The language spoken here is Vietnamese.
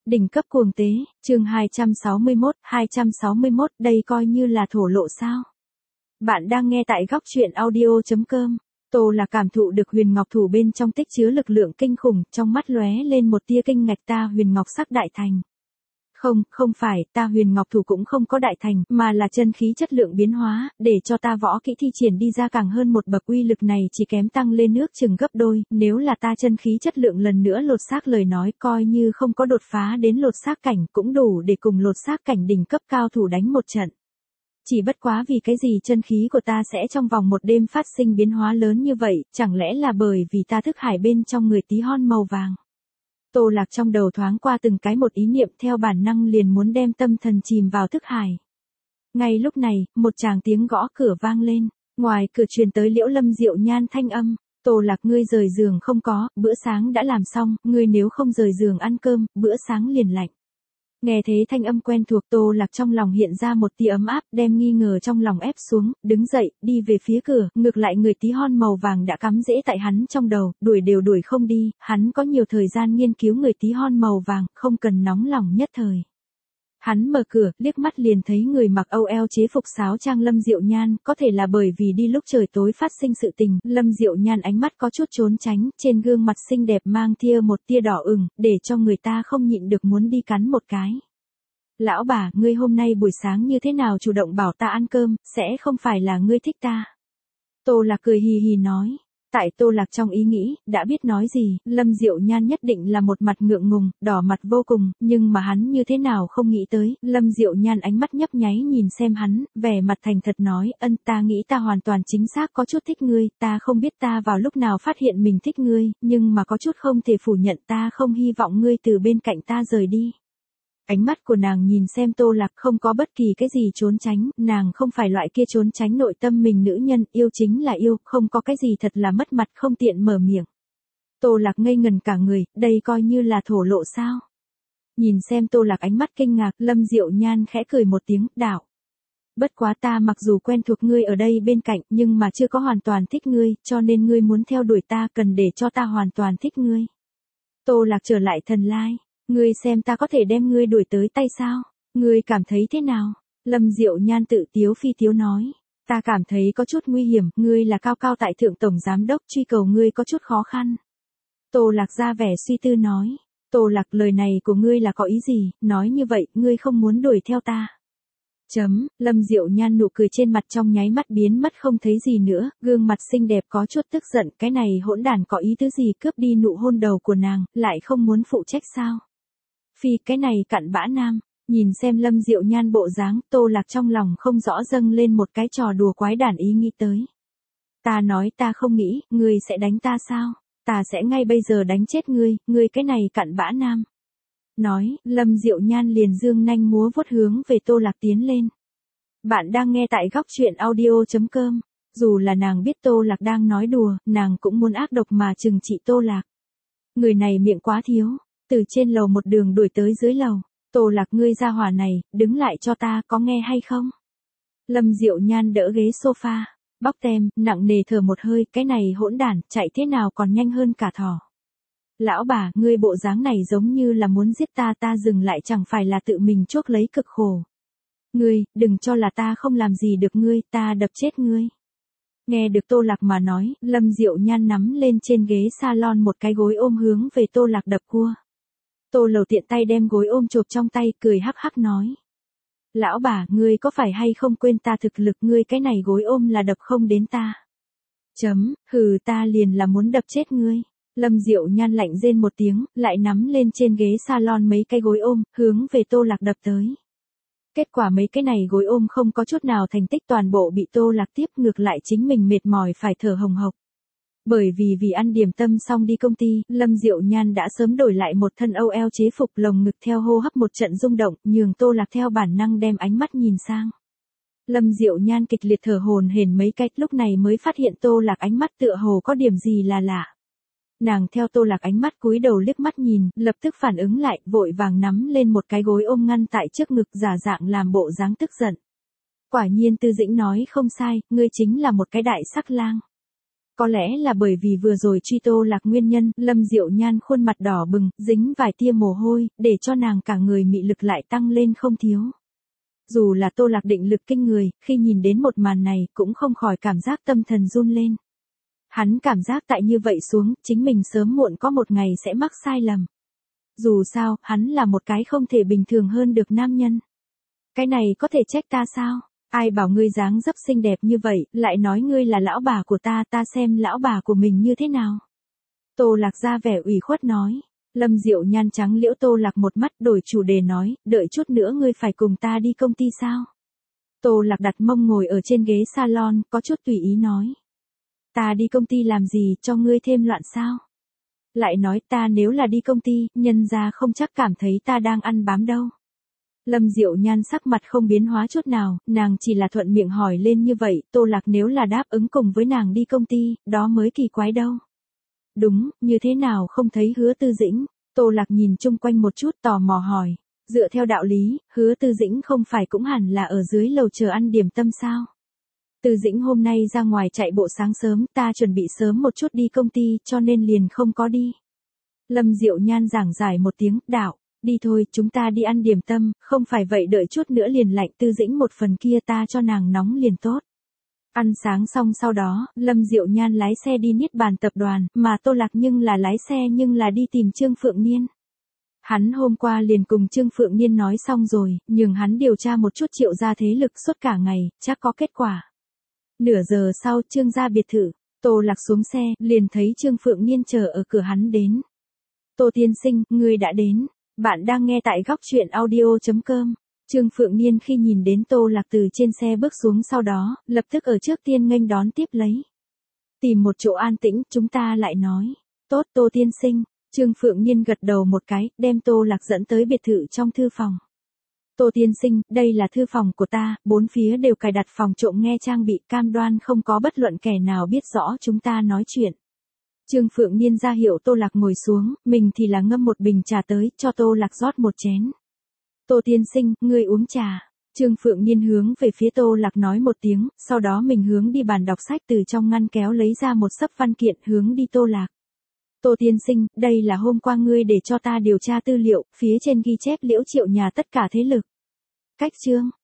Đỉnh cấp cuồng tế, chương 261, đây coi như là thổ lộ sao? Bạn đang nghe tại góc truyện audio.com. Tô Lạc cảm thụ được huyền ngọc thủ bên trong tích chứa lực lượng kinh khủng, trong mắt lóe lên một tia kinh ngạc. Ta huyền ngọc sắc đại thành. Không phải, ta huyền ngọc thủ cũng không có đại thành, mà là chân khí chất lượng biến hóa, để cho ta võ kỹ thi triển đi ra càng hơn một bậc. Uy lực này chỉ kém tăng lên nước chừng gấp đôi, nếu là ta chân khí chất lượng lần nữa lột xác lời nói, coi như không có đột phá đến lột xác cảnh cũng đủ để cùng lột xác cảnh đỉnh cấp cao thủ đánh một trận. Chỉ bất quá vì cái gì chân khí của ta sẽ trong vòng một đêm phát sinh biến hóa lớn như vậy, chẳng lẽ là bởi vì ta thức hải bên trong người tí hon màu vàng. Tô Lạc trong đầu thoáng qua từng cái một ý niệm, theo bản năng liền muốn đem tâm thần chìm vào thức hải. Ngay lúc này, một tràng tiếng gõ cửa vang lên, ngoài cửa truyền tới Liễu Lâm Diệu Nhan thanh âm. Tô Lạc, ngươi rời giường không có, bữa sáng đã làm xong, ngươi nếu không rời giường ăn cơm, bữa sáng liền lạnh. Nghe thế thanh âm quen thuộc, Tô Lạc trong lòng hiện ra một tia ấm áp, đem nghi ngờ trong lòng ép xuống, đứng dậy, đi về phía cửa. Ngược lại người tí hon màu vàng đã cắm rễ tại hắn trong đầu, đuổi đều đuổi không đi, hắn có nhiều thời gian nghiên cứu người tí hon màu vàng, không cần nóng lòng nhất thời. Hắn mở cửa, liếc mắt liền thấy người mặc âu eo chế phục sáo trang Lâm Diệu Nhan, có thể là bởi vì đi lúc trời tối phát sinh sự tình, Lâm Diệu Nhan ánh mắt có chút trốn tránh, trên gương mặt xinh đẹp mang tia một tia đỏ ửng, để cho người ta không nhịn được muốn đi cắn một cái. Lão bà, ngươi hôm nay buổi sáng như thế nào chủ động bảo ta ăn cơm, sẽ không phải là ngươi thích ta. Tô Lạc cười hì hì nói. Tại Tô Lạc trong ý nghĩ, đã biết nói gì, Lâm Diệu Nhan nhất định là một mặt ngượng ngùng, đỏ mặt vô cùng, nhưng mà hắn như thế nào không nghĩ tới, Lâm Diệu Nhan ánh mắt nhấp nháy nhìn xem hắn, vẻ mặt thành thật nói, ta nghĩ ta hoàn toàn chính xác có chút thích ngươi, ta không biết ta vào lúc nào phát hiện mình thích ngươi, nhưng mà có chút không thể phủ nhận, ta không hy vọng ngươi từ bên cạnh ta rời đi. Ánh mắt của nàng nhìn xem Tô Lạc không có bất kỳ cái gì trốn tránh, nàng không phải loại kia trốn tránh nội tâm mình nữ nhân, yêu chính là yêu, không có cái gì thật là mất mặt không tiện mở miệng. Tô Lạc ngây ngần cả người, đây coi như là thổ lộ sao? Nhìn xem Tô Lạc ánh mắt kinh ngạc, Lâm Diệu Nhan khẽ cười một tiếng, đạo. Bất quá ta mặc dù quen thuộc ngươi ở đây bên cạnh, nhưng mà chưa có hoàn toàn thích ngươi, cho nên ngươi muốn theo đuổi ta cần để cho ta hoàn toàn thích ngươi. Tô Lạc trở lại thần lai. Ngươi xem ta có thể đem ngươi đuổi tới tay sao? Ngươi cảm thấy thế nào? Lâm Diệu Nhan tự tiếu phi tiếu nói. Ta cảm thấy có chút nguy hiểm, ngươi là cao cao tại thượng tổng giám đốc, truy cầu ngươi có chút khó khăn. Tô Lạc ra vẻ suy tư nói. Tô Lạc, lời này của ngươi là có ý gì? Nói như vậy, ngươi không muốn đuổi theo ta. Lâm Diệu Nhan nụ cười trên mặt trong nháy mắt biến mất không thấy gì nữa, gương mặt xinh đẹp có chút tức giận, cái này hỗn đản có ý tứ gì cướp đi nụ hôn đầu của nàng, lại không muốn phụ trách sao? Phi, cái này cặn bã nam, nhìn xem Lâm Diệu Nhan bộ dáng, Tô Lạc trong lòng không rõ dâng lên một cái trò đùa quái đản ý nghĩ tới. Ta nói ta không nghĩ, ngươi sẽ đánh ta sao? Ta sẽ ngay bây giờ đánh chết ngươi cái này cặn bã nam. Nói, Lâm Diệu Nhan liền dương nanh múa vuốt hướng về Tô Lạc tiến lên. Bạn đang nghe tại góc truyện audio.com, dù là nàng biết Tô Lạc đang nói đùa, nàng cũng muốn ác độc mà trừng trị Tô Lạc. Người này miệng quá thiếu. Từ trên lầu một đường đuổi tới dưới lầu. Tô Lạc, ngươi ra hỏa này, đứng lại cho ta, có nghe hay không? Lâm Diệu Nhan đỡ ghế sofa, bóc tem, nặng nề thở một hơi, cái này hỗn đản, chạy thế nào còn nhanh hơn cả thỏ. Lão bà, ngươi bộ dáng này giống như là muốn giết ta, ta dừng lại chẳng phải là tự mình chuốc lấy cực khổ. Ngươi, đừng cho là ta không làm gì được ngươi, ta đập chết ngươi. Nghe được Tô Lạc mà nói, Lâm Diệu Nhan nắm lên trên ghế salon một cái gối ôm hướng về Tô Lạc đập cua. Tô Lầu tiện tay đem gối ôm chộp trong tay, cười hắc hắc nói. Lão bà, ngươi có phải hay không quên ta thực lực, ngươi cái này gối ôm là đập không đến ta. Hừ, ta liền là muốn đập chết ngươi. Lâm Diệu Nhan lạnh rên một tiếng, lại nắm lên trên ghế salon mấy cái gối ôm, hướng về Tô Lạc đập tới. Kết quả mấy cái này gối ôm không có chút nào thành tích, toàn bộ bị Tô Lạc tiếp, ngược lại chính mình mệt mỏi phải thở hồng hộc. Bởi vì ăn điểm tâm xong đi công ty, Lâm Diệu Nhan đã sớm đổi lại một thân âu eo chế phục, lồng ngực theo hô hấp một trận rung động, nhường Tô Lạc theo bản năng đem ánh mắt nhìn sang. Lâm Diệu Nhan kịch liệt thở hổn hển mấy cách, lúc này mới phát hiện Tô Lạc ánh mắt tựa hồ có điểm gì là lạ. Nàng theo Tô Lạc ánh mắt cúi đầu liếc mắt nhìn, lập tức phản ứng lại, vội vàng nắm lên một cái gối ôm ngăn tại trước ngực, giả dạng làm bộ dáng tức giận. Quả nhiên Tư Dĩnh nói không sai, ngươi chính là một cái đại sắc lang. Có lẽ là bởi vì vừa rồi truy Tô Lạc nguyên nhân, Lâm Diệu Nhan khuôn mặt đỏ bừng, dính vài tia mồ hôi, để cho nàng cả người mị lực lại tăng lên không thiếu. Dù là Tô Lạc định lực kinh người, khi nhìn đến một màn này, cũng không khỏi cảm giác tâm thần run lên. Hắn cảm giác tại như vậy xuống, chính mình sớm muộn có một ngày sẽ mắc sai lầm. Dù sao, hắn là một cái không thể bình thường hơn được nam nhân. Cái này có thể trách ta sao? Ai bảo ngươi dáng dấp xinh đẹp như vậy, lại nói ngươi là lão bà của ta, ta xem lão bà của mình như thế nào. Tô Lạc ra vẻ ủy khuất nói. Lâm Diệu Nhan trắng liễu Tô Lạc một mắt, đổi chủ đề nói, đợi chút nữa ngươi phải cùng ta đi công ty sao? Tô Lạc đặt mông ngồi ở trên ghế salon, có chút tùy ý nói. Ta đi công ty làm gì, cho ngươi thêm loạn sao? Lại nói ta nếu là đi công ty, nhân ra không chắc cảm thấy ta đang ăn bám đâu. Lâm Diệu Nhan sắc mặt không biến hóa chút nào, nàng chỉ là thuận miệng hỏi lên như vậy, Tô Lạc nếu là đáp ứng cùng với nàng đi công ty, đó mới kỳ quái đâu. Đúng, như thế nào không thấy Hứa Tư Dĩnh? Tô Lạc nhìn chung quanh một chút tò mò hỏi. Dựa theo đạo lý, Hứa Tư Dĩnh không phải cũng hẳn là ở dưới lầu chờ ăn điểm tâm sao? Tư Dĩnh hôm nay ra ngoài chạy bộ sáng sớm, ta chuẩn bị sớm một chút đi công ty, cho nên liền không có đi. Lâm Diệu Nhan giảng giải một tiếng, đạo, đi thôi, chúng ta đi ăn điểm tâm, không phải vậy đợi chút nữa liền lạnh. Tư Dĩnh một phần kia ta cho nàng nóng liền tốt. Ăn sáng xong sau đó, Lâm Diệu Nhan lái xe đi Niết Bàn tập đoàn, mà Tô Lạc nhưng là lái xe nhưng là đi tìm Trương Phượng Niên. Hắn hôm qua liền cùng Trương Phượng Niên nói xong rồi, nhưng hắn điều tra một chút Triệu gia thế lực suốt cả ngày, chắc có kết quả. Nửa giờ sau Trương gia biệt thự, Tô Lạc xuống xe, liền thấy Trương Phượng Niên chờ ở cửa hắn đến. Tô tiên sinh, ngươi đã đến. Bạn đang nghe tại góc truyện audio.com. Trương Phượng Niên khi nhìn đến Tô Lạc từ trên xe bước xuống sau đó, lập tức ở trước tiên nghênh đón tiếp lấy. Tìm một chỗ an tĩnh, chúng ta lại nói. Tốt Tô tiên sinh. Trương Phượng Niên gật đầu một cái, đem Tô Lạc dẫn tới biệt thự trong thư phòng. Tô tiên sinh, đây là thư phòng của ta, bốn phía đều cài đặt phòng trộm nghe trang bị, cam đoan không có bất luận kẻ nào biết rõ chúng ta nói chuyện. Trương Phượng Niên ra hiệu Tô Lạc ngồi xuống, mình thì là ngâm một bình trà tới, cho Tô Lạc rót một chén. Tô tiên sinh, ngươi uống trà. Trương Phượng Niên hướng về phía Tô Lạc nói một tiếng, sau đó mình hướng đi bàn đọc sách, từ trong ngăn kéo lấy ra một xấp văn kiện hướng đi Tô Lạc. Tô tiên sinh, đây là hôm qua ngươi để cho ta điều tra tư liệu, phía trên ghi chép Liễu Triệu nhà tất cả thế lực. Cách chương,